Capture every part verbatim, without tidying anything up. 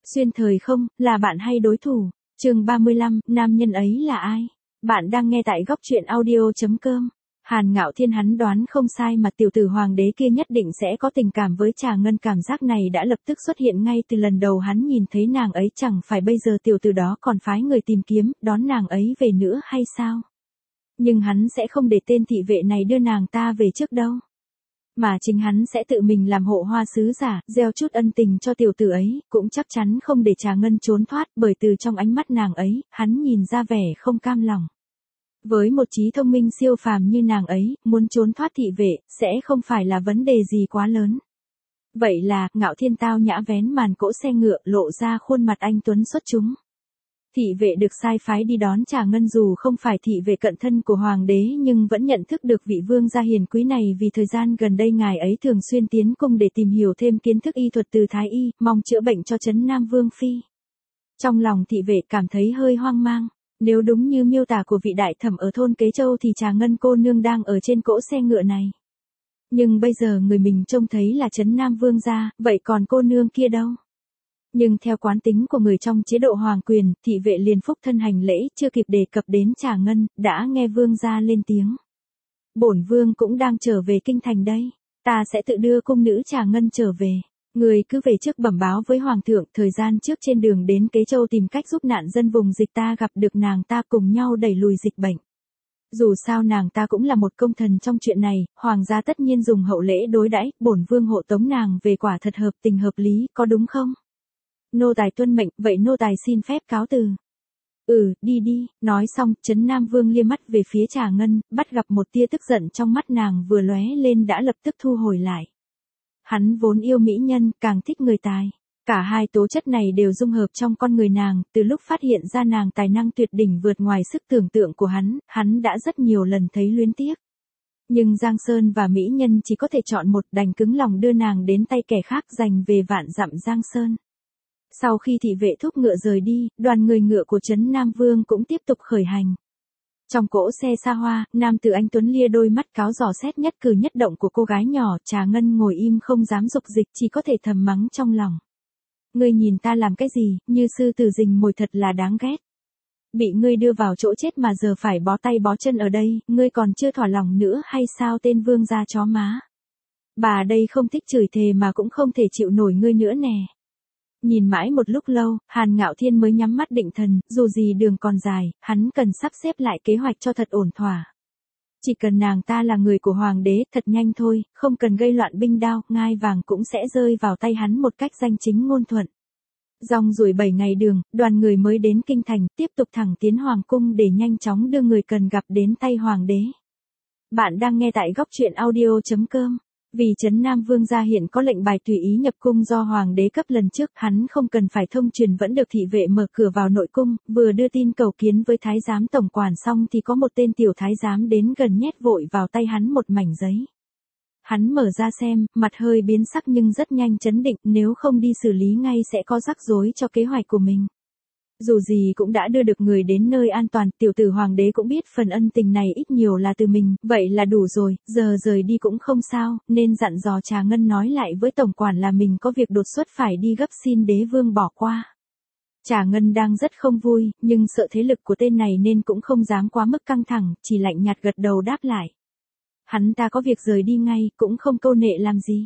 Xuyên thời không, là bạn hay đối thủ? Chương ba mươi lăm, nam nhân ấy là ai? Bạn đang nghe tại góc truyện audio.com. Hàn Ngạo Thiên hắn đoán không sai mà tiểu tử hoàng đế kia nhất định sẽ có tình cảm với Trà Ngân, cảm giác này đã lập tức xuất hiện ngay từ lần đầu hắn nhìn thấy nàng ấy, chẳng phải bây giờ tiểu tử đó còn phái người tìm kiếm, đón nàng ấy về nữa hay sao? Nhưng hắn sẽ không để tên thị vệ này đưa nàng ta về trước đâu. Mà chính hắn sẽ tự mình làm hộ hoa sứ giả, gieo chút ân tình cho tiểu tử ấy, cũng chắc chắn không để Trà Ngân trốn thoát, bởi từ trong ánh mắt nàng ấy, hắn nhìn ra vẻ không cam lòng. Với một trí thông minh siêu phàm như nàng ấy, muốn trốn thoát thị vệ, sẽ không phải là vấn đề gì quá lớn. Vậy là, Ngạo Thiên tao nhã vén màn cỗ xe ngựa, lộ ra khuôn mặt anh tuấn xuất chúng. Thị vệ được sai phái đi đón Trà Ngân dù không phải thị vệ cận thân của hoàng đế nhưng vẫn nhận thức được vị vương gia hiền quý này, vì thời gian gần đây ngài ấy thường xuyên tiến cung để tìm hiểu thêm kiến thức y thuật từ thái y, mong chữa bệnh cho Trấn Nam Vương phi. Trong lòng thị vệ cảm thấy hơi hoang mang. Nếu đúng như miêu tả của vị đại thẩm ở thôn Kế Châu thì Trà Ngân cô nương đang ở trên cỗ xe ngựa này. Nhưng bây giờ người mình trông thấy là Trấn Nam Vương gia, vậy còn cô nương kia đâu? Nhưng theo quán tính của người trong chế độ hoàng quyền, thị vệ liền phúc thân hành lễ, chưa kịp đề cập đến Trà Ngân, đã nghe vương gia lên tiếng. Bổn vương cũng đang trở về kinh thành đây, ta sẽ tự đưa cung nữ Trà Ngân trở về. Người cứ về trước bẩm báo với hoàng thượng, thời gian trước trên đường đến Kế Châu tìm cách giúp nạn dân vùng dịch ta gặp được nàng ta, cùng nhau đẩy lùi dịch bệnh. Dù sao nàng ta cũng là một công thần trong chuyện này, hoàng gia tất nhiên dùng hậu lễ đối đãi, bổn vương hộ tống nàng về quả thật hợp tình hợp lý, có đúng không? Nô tài tuân mệnh, vậy nô tài xin phép cáo từ. Ừ, đi đi, nói xong, Trấn Nam Vương liếc mắt về phía Trà Ngân, bắt gặp một tia tức giận trong mắt nàng vừa lóe lên đã lập tức thu hồi lại. Hắn vốn yêu mỹ nhân, càng thích người tài. Cả hai tố chất này đều dung hợp trong con người nàng, từ lúc phát hiện ra nàng tài năng tuyệt đỉnh vượt ngoài sức tưởng tượng của hắn, hắn đã rất nhiều lần thấy luyến tiếc. Nhưng Giang Sơn và mỹ nhân chỉ có thể chọn một, đành cứng lòng đưa nàng đến tay kẻ khác giành về vạn dặm Giang Sơn. Sau khi thị vệ thúc ngựa rời đi, đoàn người ngựa của Trấn Nam Vương cũng tiếp tục khởi hành. Trong cỗ xe xa hoa, nam tử anh tuấn lia đôi mắt cáo dò xét nhất cử nhất động của cô gái nhỏ, Trà Ngân ngồi im không dám dục dịch, chỉ có thể thầm mắng trong lòng. Ngươi nhìn ta làm cái gì, như sư tử rình mồi, thật là đáng ghét. Bị ngươi đưa vào chỗ chết mà giờ phải bó tay bó chân ở đây, ngươi còn chưa thỏa lòng nữa hay sao tên vương gia chó má. Bà đây không thích chửi thề mà cũng không thể chịu nổi ngươi nữa nè. Nhìn mãi một lúc lâu, Hàn Ngạo Thiên mới nhắm mắt định thần, dù gì đường còn dài, hắn cần sắp xếp lại kế hoạch cho thật ổn thỏa. Chỉ cần nàng ta là người của hoàng đế, thật nhanh thôi, không cần gây loạn binh đao, ngai vàng cũng sẽ rơi vào tay hắn một cách danh chính ngôn thuận. Dòng ruổi bảy ngày đường, đoàn người mới đến kinh thành, tiếp tục thẳng tiến hoàng cung để nhanh chóng đưa người cần gặp đến tay hoàng đế. Bạn đang nghe tại góc truyện audio.com. Vì Trấn Nam Vương gia hiện có lệnh bài tùy ý nhập cung do hoàng đế cấp lần trước, hắn không cần phải thông truyền vẫn được thị vệ mở cửa vào nội cung, vừa đưa tin cầu kiến với thái giám tổng quản xong thì có một tên tiểu thái giám đến gần nhét vội vào tay hắn một mảnh giấy. Hắn mở ra xem, mặt hơi biến sắc nhưng rất nhanh trấn định, nếu không đi xử lý ngay sẽ có rắc rối cho kế hoạch của mình. Dù gì cũng đã đưa được người đến nơi an toàn, tiểu tử hoàng đế cũng biết phần ân tình này ít nhiều là từ mình, vậy là đủ rồi, giờ rời đi cũng không sao, nên dặn dò Trà Ngân nói lại với tổng quản là mình có việc đột xuất phải đi gấp, xin đế vương bỏ qua. Trà Ngân đang rất không vui, nhưng sợ thế lực của tên này nên cũng không dám quá mức căng thẳng, chỉ lạnh nhạt gật đầu đáp lại. Hắn ta có việc rời đi ngay, cũng không câu nệ làm gì.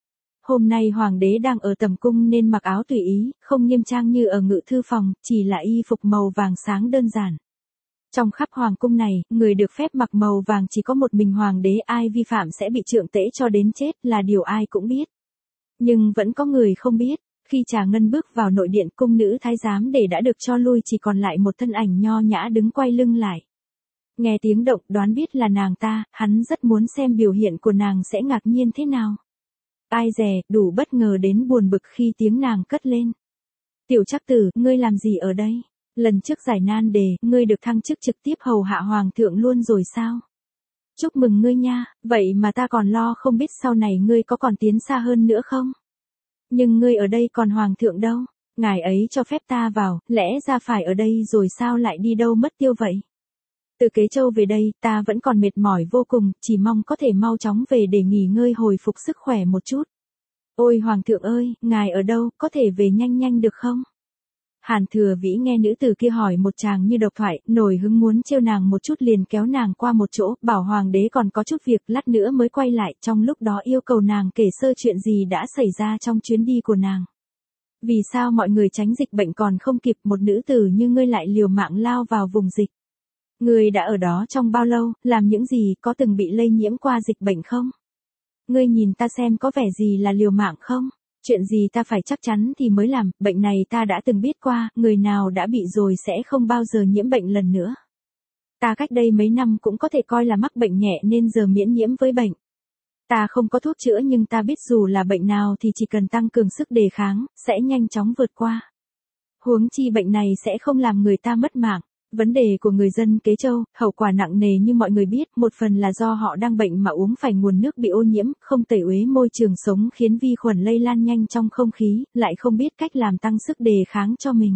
Hôm nay hoàng đế đang ở tầm cung nên mặc áo tùy ý, không nghiêm trang như ở ngự thư phòng, chỉ là y phục màu vàng sáng đơn giản. Trong khắp hoàng cung này, người được phép mặc màu vàng chỉ có một mình hoàng đế, ai vi phạm sẽ bị trượng tễ cho đến chết là điều ai cũng biết. Nhưng vẫn có người không biết, khi Trà Ngân bước vào nội điện, cung nữ thái giám để đã được cho lui, chỉ còn lại một thân ảnh nho nhã đứng quay lưng lại. Nghe tiếng động đoán biết là nàng ta, hắn rất muốn xem biểu hiện của nàng sẽ ngạc nhiên thế nào. Ai dè, đủ bất ngờ đến buồn bực khi tiếng nàng cất lên. Tiểu Trắc Tử, ngươi làm gì ở đây? Lần trước giải nan đề, ngươi được thăng chức trực tiếp hầu hạ hoàng thượng luôn rồi sao? Chúc mừng ngươi nha, vậy mà ta còn lo không biết sau này ngươi có còn tiến xa hơn nữa không? Nhưng ngươi ở đây còn hoàng thượng đâu? Ngài ấy cho phép ta vào, lẽ ra phải ở đây rồi sao lại đi đâu mất tiêu vậy? Từ Kế Châu về đây, ta vẫn còn mệt mỏi vô cùng, chỉ mong có thể mau chóng về để nghỉ ngơi hồi phục sức khỏe một chút. Ôi hoàng thượng ơi, ngài ở đâu, có thể về nhanh nhanh được không? Hàn Thừa Vĩ nghe nữ tử kia hỏi một tràng như độc thoại, nổi hứng muốn trêu nàng một chút liền kéo nàng qua một chỗ, bảo hoàng đế còn có chút việc, lát nữa mới quay lại, trong lúc đó yêu cầu nàng kể sơ chuyện gì đã xảy ra trong chuyến đi của nàng. Vì sao mọi người tránh dịch bệnh còn không kịp, một nữ tử như ngươi lại liều mạng lao vào vùng dịch. Ngươi đã ở đó trong bao lâu, làm những gì, có từng bị lây nhiễm qua dịch bệnh không? Ngươi nhìn ta xem có vẻ gì là liều mạng không? Chuyện gì ta phải chắc chắn thì mới làm, bệnh này ta đã từng biết qua, người nào đã bị rồi sẽ không bao giờ nhiễm bệnh lần nữa. Ta cách đây mấy năm cũng có thể coi là mắc bệnh nhẹ nên giờ miễn nhiễm với bệnh. Ta không có thuốc chữa nhưng ta biết dù là bệnh nào thì chỉ cần tăng cường sức đề kháng, sẽ nhanh chóng vượt qua. Huống chi bệnh này sẽ không làm người ta mất mạng. Vấn đề của người dân Kế Châu, hậu quả nặng nề như mọi người biết, một phần là do họ đang bệnh mà uống phải nguồn nước bị ô nhiễm, không tẩy uế môi trường sống khiến vi khuẩn lây lan nhanh trong không khí, lại không biết cách làm tăng sức đề kháng cho mình.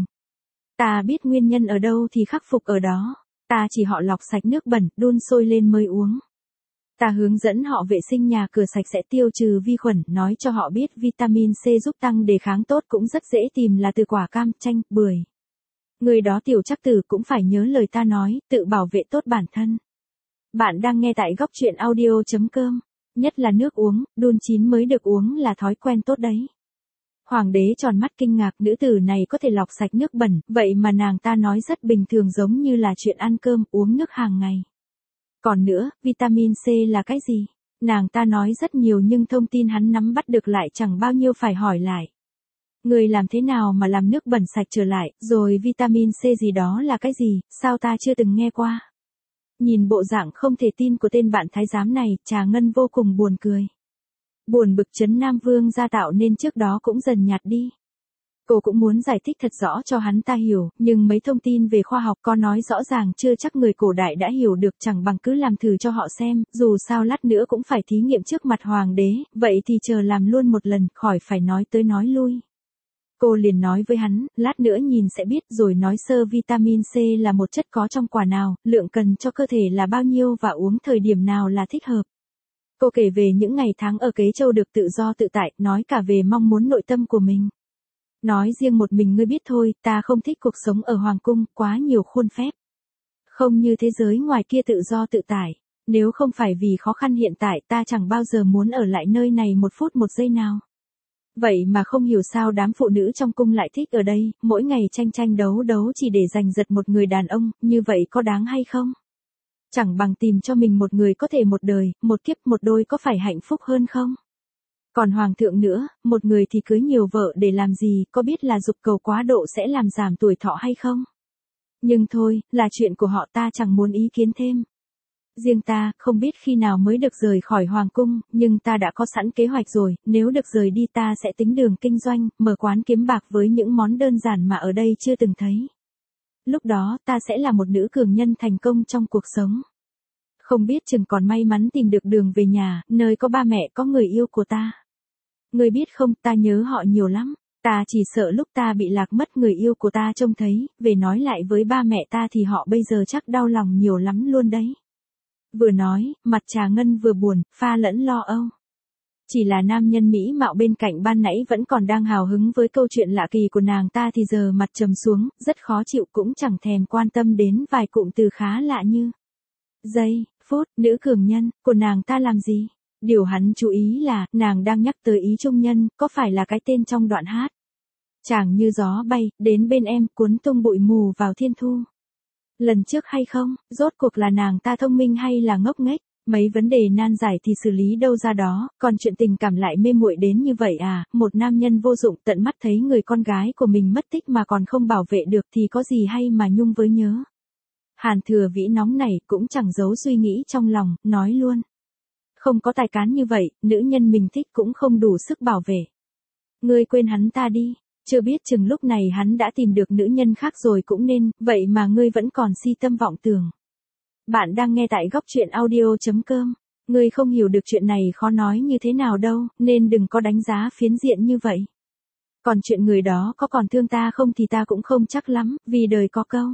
Ta biết nguyên nhân ở đâu thì khắc phục ở đó. Ta chỉ họ lọc sạch nước bẩn, đun sôi lên mới uống. Ta hướng dẫn họ vệ sinh nhà cửa sạch sẽ tiêu trừ vi khuẩn, nói cho họ biết vitamin C giúp tăng đề kháng tốt cũng rất dễ tìm là từ quả cam, chanh, bưởi. Người đó Tiểu Trắc Tử cũng phải nhớ lời ta nói, tự bảo vệ tốt bản thân. Bạn đang nghe tại góc truyện audio chấm com. Nhất là nước uống, đun chín mới được uống là thói quen tốt đấy. Hoàng đế tròn mắt kinh ngạc, nữ tử này có thể lọc sạch nước bẩn, vậy mà nàng ta nói rất bình thường giống như là chuyện ăn cơm, uống nước hàng ngày. Còn nữa, vitamin C là cái gì? Nàng ta nói rất nhiều nhưng thông tin hắn nắm bắt được lại chẳng bao nhiêu phải hỏi lại. Người làm thế nào mà làm nước bẩn sạch trở lại, rồi vitamin C gì đó là cái gì, sao ta chưa từng nghe qua. Nhìn bộ dạng không thể tin của tên bạn thái giám này, Trà Ngân vô cùng buồn cười. Buồn bực Trấn Nam Vương gia tạo nên trước đó cũng dần nhạt đi. Cô cũng muốn giải thích thật rõ cho hắn ta hiểu, nhưng mấy thông tin về khoa học có nói rõ ràng chưa chắc người cổ đại đã hiểu được, chẳng bằng cứ làm thử cho họ xem, dù sao lát nữa cũng phải thí nghiệm trước mặt hoàng đế, vậy thì chờ làm luôn một lần, khỏi phải nói tới nói lui. Cô liền nói với hắn, lát nữa nhìn sẽ biết, rồi nói sơ vitamin C là một chất có trong quả nào, lượng cần cho cơ thể là bao nhiêu và uống thời điểm nào là thích hợp. Cô kể về những ngày tháng ở Kế Châu được tự do tự tại, nói cả về mong muốn nội tâm của mình. Nói riêng một mình ngươi biết thôi, ta không thích cuộc sống ở Hoàng Cung, quá nhiều khuôn phép. Không như thế giới ngoài kia tự do tự tại. Nếu không phải vì khó khăn hiện tại ta chẳng bao giờ muốn ở lại nơi này một phút một giây nào. Vậy mà không hiểu sao đám phụ nữ trong cung lại thích ở đây, mỗi ngày tranh tranh đấu đấu chỉ để giành giật một người đàn ông, như vậy có đáng hay không? Chẳng bằng tìm cho mình một người có thể một đời, một kiếp một đôi có phải hạnh phúc hơn không? Còn hoàng thượng nữa, một người thì cưới nhiều vợ để làm gì, có biết là dục cầu quá độ sẽ làm giảm tuổi thọ hay không? Nhưng thôi, là chuyện của họ ta chẳng muốn ý kiến thêm. Riêng ta, không biết khi nào mới được rời khỏi hoàng cung, nhưng ta đã có sẵn kế hoạch rồi, nếu được rời đi ta sẽ tính đường kinh doanh, mở quán kiếm bạc với những món đơn giản mà ở đây chưa từng thấy. Lúc đó, ta sẽ là một nữ cường nhân thành công trong cuộc sống. Không biết chừng còn may mắn tìm được đường về nhà, nơi có ba mẹ có người yêu của ta. Người biết không, ta nhớ họ nhiều lắm, ta chỉ sợ lúc ta bị lạc mất người yêu của ta trông thấy, về nói lại với ba mẹ ta thì họ bây giờ chắc đau lòng nhiều lắm luôn đấy. Vừa nói, mặt Trà Ngân vừa buồn, pha lẫn lo âu. Chỉ là nam nhân mỹ mạo bên cạnh ban nãy vẫn còn đang hào hứng với câu chuyện lạ kỳ của nàng ta thì giờ mặt trầm xuống, rất khó chịu cũng chẳng thèm quan tâm đến vài cụm từ khá lạ như giây, phút, nữ cường nhân, của nàng ta làm gì? Điều hắn chú ý là, nàng đang nhắc tới ý trung nhân, có phải là cái tên trong đoạn hát? Chàng như gió bay, đến bên em, cuốn tung bụi mù vào thiên thu. Lần trước hay không, rốt cuộc là nàng ta thông minh hay là ngốc nghếch? Mấy vấn đề nan giải thì xử lý đâu ra đó, còn chuyện tình cảm lại mê muội đến như vậy à, một nam nhân vô dụng tận mắt thấy người con gái của mình mất tích mà còn không bảo vệ được thì có gì hay mà nhung với nhớ. Hàn Thừa Vĩ nóng này cũng chẳng giấu suy nghĩ trong lòng, nói luôn. Không có tài cán như vậy, nữ nhân mình thích cũng không đủ sức bảo vệ. Ngươi quên hắn ta đi, chưa biết chừng lúc này hắn đã tìm được nữ nhân khác rồi cũng nên, vậy mà ngươi vẫn còn si tâm vọng tưởng. Bạn đang nghe tại góc truyện audio chấm com. Ngươi không hiểu được chuyện này khó nói như thế nào đâu, nên đừng có đánh giá phiến diện như vậy. Còn chuyện người đó có còn thương ta không thì ta cũng không chắc lắm, vì đời có câu.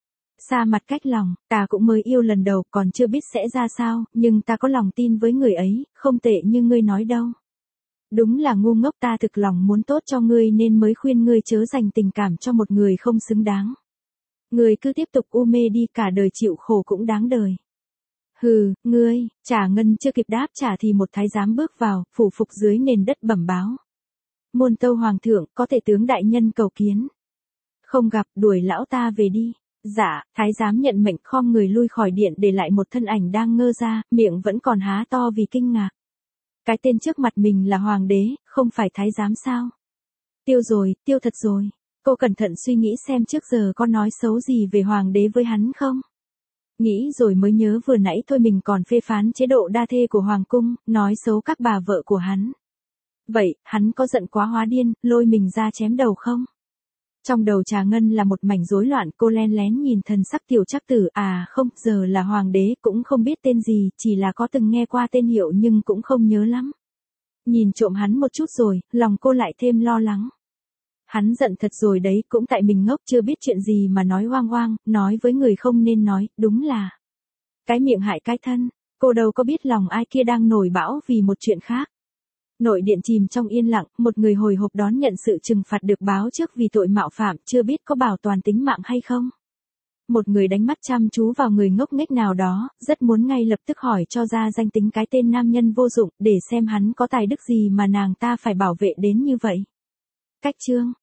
Xa mặt cách lòng, ta cũng mới yêu lần đầu còn chưa biết sẽ ra sao, nhưng ta có lòng tin với người ấy, không tệ như ngươi nói đâu. Đúng là ngu ngốc, ta thực lòng muốn tốt cho ngươi nên mới khuyên ngươi chớ dành tình cảm cho một người không xứng đáng. Ngươi cứ tiếp tục u mê đi, cả đời chịu khổ cũng đáng đời. Hừ, ngươi, Trà Ngân chưa kịp đáp trả thì một thái giám bước vào, phủ phục dưới nền đất bẩm báo. Môn tâu hoàng thượng, có thể tướng đại nhân cầu kiến. Không gặp, đuổi lão ta về đi. Dạ, thái giám nhận mệnh khom người lui khỏi điện, để lại một thân ảnh đang ngơ ra, miệng vẫn còn há to vì kinh ngạc. Cái tên trước mặt mình là hoàng đế, không phải thái giám sao? Tiêu rồi, tiêu thật rồi. Cô cẩn thận suy nghĩ xem trước giờ có nói xấu gì về hoàng đế với hắn không? Nghĩ rồi mới nhớ vừa nãy thôi mình còn phê phán chế độ đa thê của hoàng cung, nói xấu các bà vợ của hắn. Vậy, hắn có giận quá hóa điên, lôi mình ra chém đầu không? Trong đầu Trà Ngân là một mảnh rối loạn, cô len lén nhìn thần sắc Tiểu Trác Tử, à không, giờ là hoàng đế, cũng không biết tên gì, chỉ là có từng nghe qua tên hiệu nhưng cũng không nhớ lắm. Nhìn trộm hắn một chút rồi, lòng cô lại thêm lo lắng. Hắn giận thật rồi đấy, cũng tại mình ngốc chưa biết chuyện gì mà nói oang oang, nói với người không nên nói, đúng là cái miệng hại cái thân, cô đâu có biết lòng ai kia đang nổi bão vì một chuyện khác. Nội điện chìm trong yên lặng, một người hồi hộp đón nhận sự trừng phạt được báo trước vì tội mạo phạm, chưa biết có bảo toàn tính mạng hay không. Một người đánh mắt chăm chú vào người ngốc nghếch nào đó, rất muốn ngay lập tức hỏi cho ra danh tính cái tên nam nhân vô dụng, để xem hắn có tài đức gì mà nàng ta phải bảo vệ đến như vậy. Cách chương